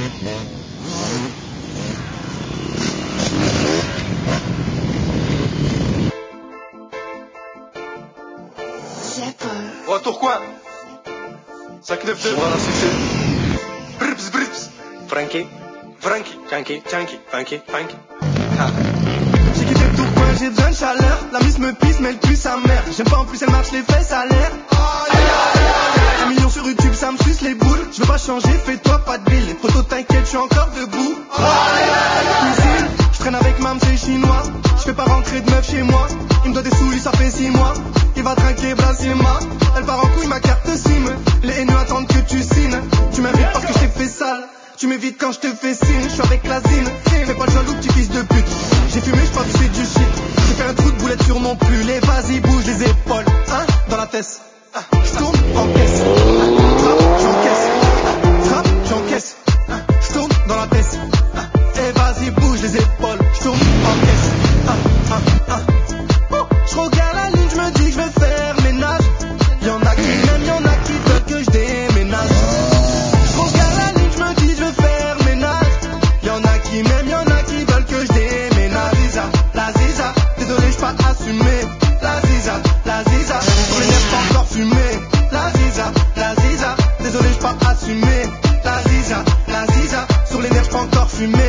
Oh, Tourcoing 592, voilà, c'est Brips, Brips Frankie, Chunky, Funky J'ai quitté Tourcoing, j'ai besoin de chaleur. La mise me pisse, mais elle pue sa mère. J'aime pas en plus, elle marche les fesses à l'air. 1 million sur YouTube, ça me suce les boules. Je veux pas changer, fais-toi pas de bille. Les potos t'inquiète, je suis encore debout. Cuisine, je traîne avec Mam, c'est chinois. Je fais pas rentrer de meuf chez moi. Il me doit des sous, ça fait 6 mois. Il va trinquer, Blasima. Elle part en couille, ma carte SIM. Les haineux attendent que tu signes. Tu m'invites parce que je t'ai fait sale. Tu m'évites quand je te fais signe. Je suis avec la zine. Fais pas le jaloux, petit fils de pute. J'ai fumé, je pense que c'est du shit. J'ai fait un trou de boulette sur mon pull. Et vas-y, bouge les épaules. Hein, dans la tête. Je tourne, encaisse. Frappe, j'encaisse. Frappe, j'encaisse. Je tourne dans la tête. Et vas-y, bouge les épaules. Je tourne, encaisse. Je regarde la ligne, je me dis que je vais faire ménage. Y'en a qui m'aiment, y'en a qui veulent que je déménage. Je regarde la ligne, je me dis que je vais faire ménage. Y'en a qui m'aiment, y'en a qui veulent que je déménage. La ziza, désolé, j'suis pas assumé. La ziza, sur les nerfs pas encore fumé. La ziza, désolé, j'suis pas assumé. La ziza, sur les nerfs pas encore fumé.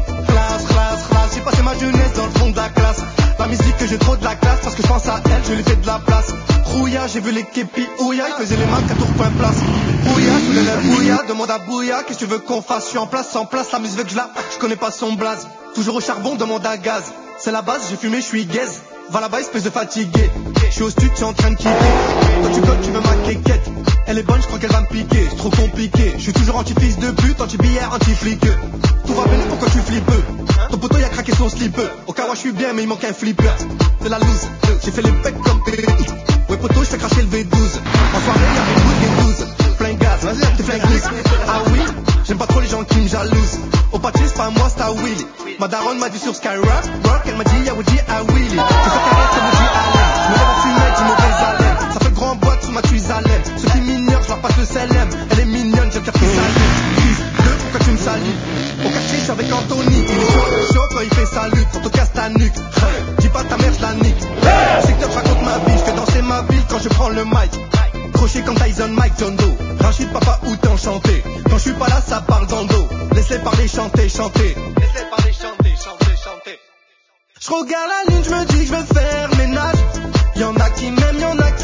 Classe, j'ai passé ma jeunesse dans le fond de la classe. La musique que j'ai trop de la classe, parce que je pense à elle, je lui fais de la place. Rouya, j'ai vu les képis, ouya, ils faisaient les marques à Tourcoing place. Bouya, sous les lèvres, bouya, demande à Bouya, qu'est-ce que tu veux qu'on fasse? Je suis en place, sans place, la musique veut que je connais pas son blaze. Toujours au charbon, demande à gaz. C'est la base, j'ai fumé, je suis gaze. Va là-bas, espèce de fatigué. Je suis au studio, tu es en train de quitter. Toi tu colles, tu veux ma quéquette. Elle est bonne, je crois qu'elle va me piquer. C'est trop compliqué, je suis toujours anti-fils de pute, anti-billard, anti-flic. Tout va bien, pourquoi tu flippes? Ton poteau, il a craqué son slip. Au cas où je suis bien, mais il manque un flipper. De la loose, j'ai fait les becs comme P12. Ouais, poteau, je fais cracher le V12. En soirée, y'avait 12 et 12. Plein gaz, t'es plein glisse. Ah oui, j'aime pas trop les gens qui me jalousent. Au pâté, c'est pas moi, c'est à Willy. Ma daronne m'a dit sur Skyrock, elle m'a dit Yaoudi à Willy. Je fais carré comme Woody Allen. Je me lève au fumette, j'ai mauvaise haleine. Ça fait grand boîte sous ma tuisalème. Ceux qui m'ignorent, je leur passe le CLM. Elle est mignonne, j'aime faire qu'ils saluent. Fils de, pourquoi tu me salues? Au quartier, je suis avec Anthony. Il est chaud quand il fait salut. Quand on casse ta nuque, dis pas ta mère, je la nique. Au secteur, je raconte ma vie. Je fais danser ma ville quand je prends le mic. Crochet comme Tyson, Mike, John Doe. Rachid, papa, ou t'es enchanté. Quand je suis pas là, ça parle dans le dos. Laisse-les parler, chanter. Laisse-les parler, chanter. Je regarde la ligne, je me dis que je vais faire ménage. Y'en a qui m'aiment, y'en a